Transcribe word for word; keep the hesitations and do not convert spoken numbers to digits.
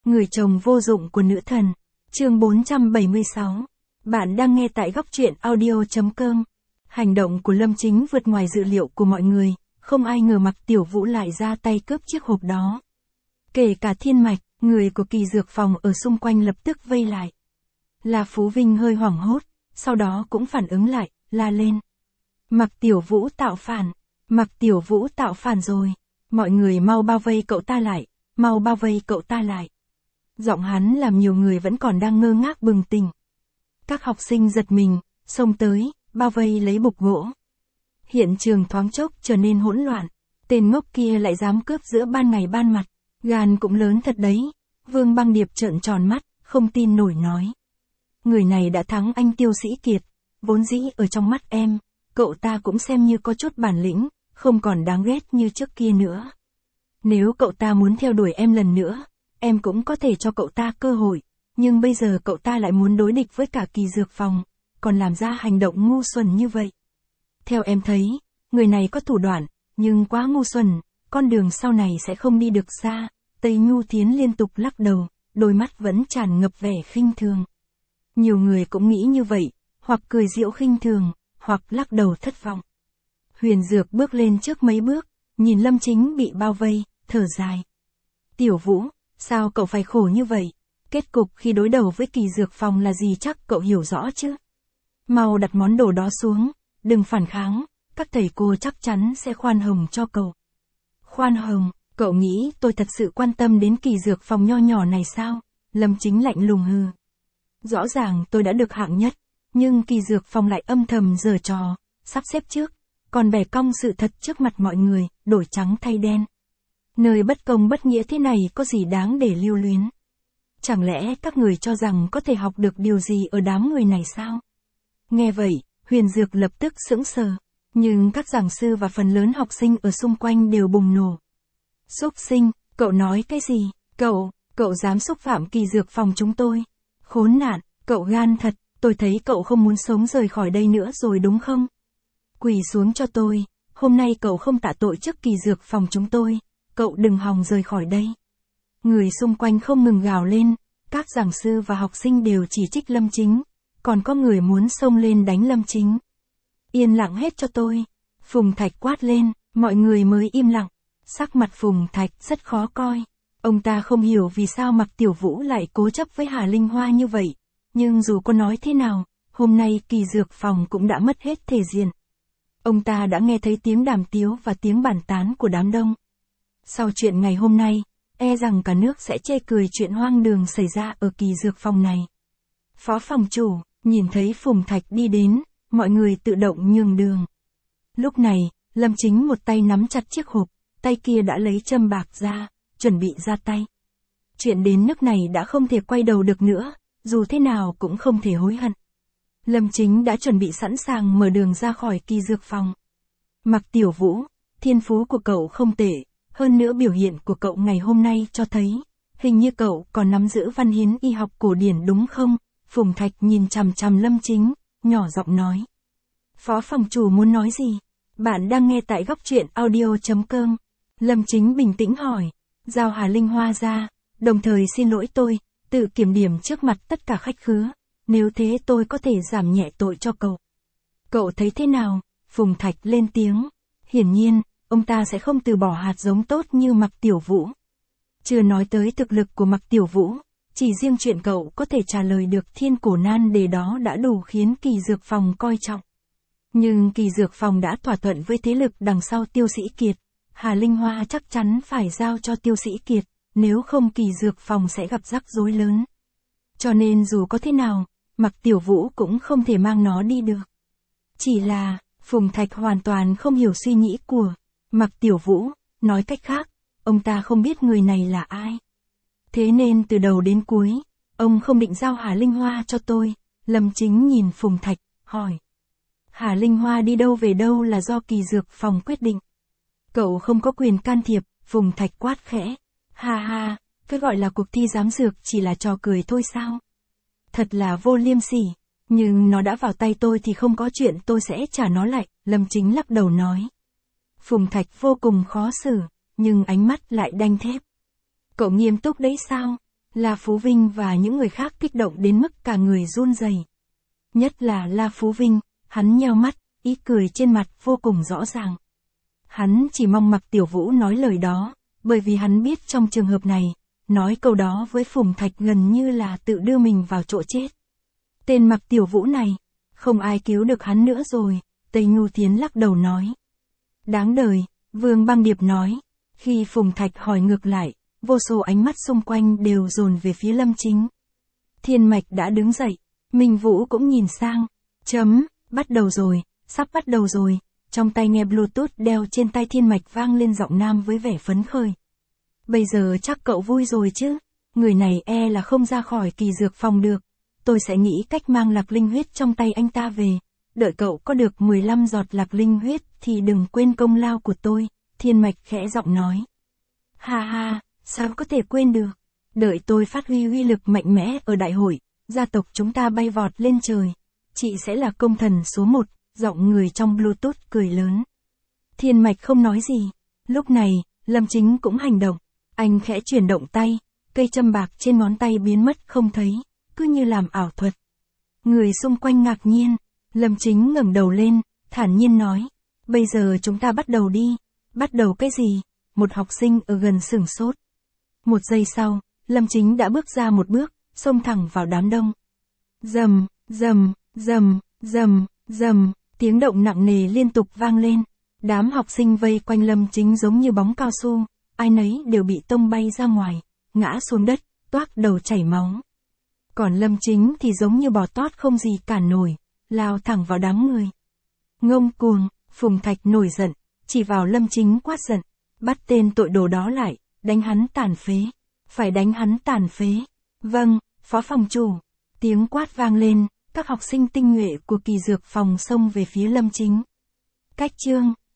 Người chồng vô dụng của nữ thần. Chương bốn trăm bảy mươi sáu. Bạn đang nghe tại góc truyện audio chấm com. Hành động của Lâm Chính vượt ngoài dự liệu của mọi người, không ai ngờ Mạc Tiểu Vũ lại ra tay cướp chiếc hộp đó. Kể cả Thiên Mạch, người của kỳ dược phòng ở xung quanh lập tức vây lại. La Phú Vinh hơi hoảng hốt, sau đó cũng phản ứng lại, la lên. Mạc Tiểu Vũ tạo phản, Mạc Tiểu Vũ tạo phản rồi, mọi người mau bao vây cậu ta lại, mau bao vây cậu ta lại. Giọng hắn làm nhiều người vẫn còn đang ngơ ngác bừng tỉnh. Các học sinh giật mình, xông tới, bao vây lấy bục gỗ. Hiện trường thoáng chốc trở nên hỗn loạn, tên ngốc kia lại dám cướp giữa ban ngày ban mặt, gan cũng lớn thật đấy. Vương Băng Điệp trợn tròn mắt, không tin nổi nói. Người này đã thắng anh Tiêu Sĩ Kiệt, vốn dĩ ở trong mắt em, cậu ta cũng xem như có chút bản lĩnh, không còn đáng ghét như trước kia nữa. Nếu cậu ta muốn theo đuổi em lần nữa, em cũng có thể cho cậu ta cơ hội, nhưng bây giờ cậu ta lại muốn đối địch với cả kỳ dược phòng, còn làm ra hành động ngu xuẩn như vậy. Theo em thấy, người này có thủ đoạn, nhưng quá ngu xuẩn, con đường sau này sẽ không đi được xa. Tây Nhu Thiến liên tục lắc đầu, đôi mắt vẫn tràn ngập vẻ khinh thường. Nhiều người cũng nghĩ như vậy, hoặc cười giễu khinh thường, hoặc lắc đầu thất vọng. Huyền Dược bước lên trước mấy bước, nhìn Lâm Chính bị bao vây, thở dài. Tiểu Vũ, sao cậu phải khổ như vậy? Kết cục khi đối đầu với kỳ dược phòng là gì chắc cậu hiểu rõ chứ? Mau đặt món đồ đó xuống, đừng phản kháng, các thầy cô chắc chắn sẽ khoan hồng cho cậu. Khoan hồng, cậu nghĩ tôi thật sự quan tâm đến kỳ dược phòng nho nhỏ này sao? Lâm Chính lạnh lùng hừ. Rõ ràng tôi đã được hạng nhất, nhưng kỳ dược phòng lại âm thầm giở trò, sắp xếp trước, còn bẻ cong sự thật trước mặt mọi người, đổi trắng thay đen. Nơi bất công bất nghĩa thế này có gì đáng để lưu luyến? Chẳng lẽ các người cho rằng có thể học được điều gì ở đám người này sao? Nghe vậy, Huyền Dược lập tức sững sờ, nhưng các giảng sư và phần lớn học sinh ở xung quanh đều bùng nổ. Xúc sinh, cậu nói cái gì? Cậu, cậu dám xúc phạm kỳ dược phòng chúng tôi? Khốn nạn, cậu gan thật, tôi thấy cậu không muốn sống rời khỏi đây nữa rồi đúng không? Quỳ xuống cho tôi, hôm nay cậu không tạ tội trước kỳ dược phòng chúng tôi, cậu đừng hòng rời khỏi đây. Người xung quanh không ngừng gào lên, các giảng sư và học sinh đều chỉ trích Lâm Chính, còn có người muốn xông lên đánh Lâm Chính. Yên lặng hết cho tôi, Phùng Thạch quát lên, mọi người mới im lặng. Sắc mặt Phùng Thạch rất khó coi, ông ta không hiểu vì sao Mạc Tiểu Vũ lại cố chấp với Hà Linh Hoa như vậy, nhưng dù có nói thế nào, hôm nay kỳ dược phòng cũng đã mất hết thể diện. Ông ta đã nghe thấy tiếng đàm tiếu và tiếng bàn tán của đám đông. Sau chuyện ngày hôm nay, e rằng cả nước sẽ chê cười chuyện hoang đường xảy ra ở kỳ dược phòng này. Phó phòng chủ, nhìn thấy Phùng Thạch đi đến, mọi người tự động nhường đường. Lúc này, Lâm Chính một tay nắm chặt chiếc hộp, tay kia đã lấy châm bạc ra, chuẩn bị ra tay. Chuyện đến nước này đã không thể quay đầu được nữa, dù thế nào cũng không thể hối hận. Lâm Chính đã chuẩn bị sẵn sàng mở đường ra khỏi kỳ dược phòng. Mạc Tiểu Vũ, thiên phú của cậu không tệ, hơn nữa biểu hiện của cậu ngày hôm nay cho thấy, hình như cậu còn nắm giữ văn hiến y học cổ điển đúng không? Phùng Thạch nhìn chằm chằm Lâm Chính, nhỏ giọng nói. Phó phòng chủ muốn nói gì? Bạn đang nghe tại góc truyện audio chấm com. Lâm Chính bình tĩnh hỏi, giao Hà Linh Hoa ra, đồng thời xin lỗi tôi, tự kiểm điểm trước mặt tất cả khách khứa, nếu thế tôi có thể giảm nhẹ tội cho cậu. Cậu thấy thế nào? Phùng Thạch lên tiếng, hiển nhiên, ông ta sẽ không từ bỏ hạt giống tốt như Mạc Tiểu Vũ. Chưa nói tới thực lực của Mạc Tiểu Vũ, chỉ riêng chuyện cậu có thể trả lời được thiên cổ nan đề đó đã đủ khiến kỳ dược phòng coi trọng. Nhưng kỳ dược phòng đã thỏa thuận với thế lực đằng sau Tiêu Sĩ Kiệt, Hà Linh Hoa chắc chắn phải giao cho Tiêu Sĩ Kiệt, nếu không kỳ dược phòng sẽ gặp rắc rối lớn. Cho nên dù có thế nào, Mạc Tiểu Vũ cũng không thể mang nó đi được. Chỉ là, Phùng Thạch hoàn toàn không hiểu suy nghĩ của Mạc Tiểu Vũ, nói cách khác, ông ta không biết người này là ai. Thế nên từ đầu đến cuối, ông không định giao Hà Linh Hoa cho tôi. Lâm Chính nhìn Phùng Thạch, hỏi. Hà Linh Hoa đi đâu về đâu là do kỳ dược phòng quyết định. Cậu không có quyền can thiệp, Phùng Thạch quát khẽ. Ha ha, cái gọi là cuộc thi giám dược chỉ là trò cười thôi sao? Thật là vô liêm sỉ, nhưng nó đã vào tay tôi thì không có chuyện tôi sẽ trả nó lại, Lâm Chính lắc đầu nói. Phùng Thạch vô cùng khó xử, nhưng ánh mắt lại đanh thép. Cậu nghiêm túc đấy sao? La Phú Vinh và những người khác kích động đến mức cả người run rẩy. Nhất là La Phú Vinh, hắn nheo mắt, ý cười trên mặt vô cùng rõ ràng. Hắn chỉ mong Mạc Tiểu Vũ nói lời đó, bởi vì hắn biết trong trường hợp này, nói câu đó với Phùng Thạch gần như là tự đưa mình vào chỗ chết. Tên Mạc Tiểu Vũ này, không ai cứu được hắn nữa rồi, Tây Nhu Thiến lắc đầu nói. Đáng đời, Vương Băng Điệp nói. Khi Phùng Thạch hỏi ngược lại, vô số ánh mắt xung quanh đều dồn về phía Lâm Chính. Thiên Mạch đã đứng dậy, Minh Vũ cũng nhìn sang. Chấm, bắt đầu rồi, sắp bắt đầu rồi. Trong tay nghe Bluetooth đeo trên tay Thiên Mạch vang lên giọng nam với vẻ phấn khởi. Bây giờ chắc cậu vui rồi chứ, người này e là không ra khỏi kỳ dược phòng được. Tôi sẽ nghĩ cách mang lạc linh huyết trong tay anh ta về. Đợi cậu có được mười lăm giọt lạc linh huyết thì đừng quên công lao của tôi, Thiên Mạch khẽ giọng nói. Ha ha, sao có thể quên được. Đợi tôi phát huy uy lực mạnh mẽ ở đại hội, gia tộc chúng ta bay vọt lên trời. Chị sẽ là công thần số một, giọng người trong Bluetooth cười lớn. Thiên Mạch không nói gì. Lúc này, Lâm Chính cũng hành động. Anh khẽ chuyển động tay, cây châm bạc trên ngón tay biến mất không thấy, cứ như làm ảo thuật. Người xung quanh ngạc nhiên, Lâm Chính ngẩng đầu lên, thản nhiên nói. Bây giờ chúng ta bắt đầu đi. Bắt đầu cái gì? Một học sinh ở gần sửng sốt. Một giây sau, Lâm Chính đã bước ra một bước, xông thẳng vào đám đông. Rầm, rầm, rầm, rầm, rầm, tiếng động nặng nề liên tục vang lên. Đám học sinh vây quanh Lâm Chính giống như bóng cao su, ai nấy đều bị tông bay ra ngoài, ngã xuống đất, toác đầu chảy máu. Còn Lâm Chính thì giống như bò tót không gì cản nổi, lao thẳng vào đám người. Ngông cuồng, Phùng Thạch nổi giận, chỉ vào Lâm Chính quát giận, bắt tên tội đồ đó lại, đánh hắn tàn phế, phải đánh hắn tàn phế. Vâng, phó phòng chủ. Tiếng quát vang lên, các học sinh tinh nhuệ của kỳ dược phòng xông về phía Lâm Chính. Cách chương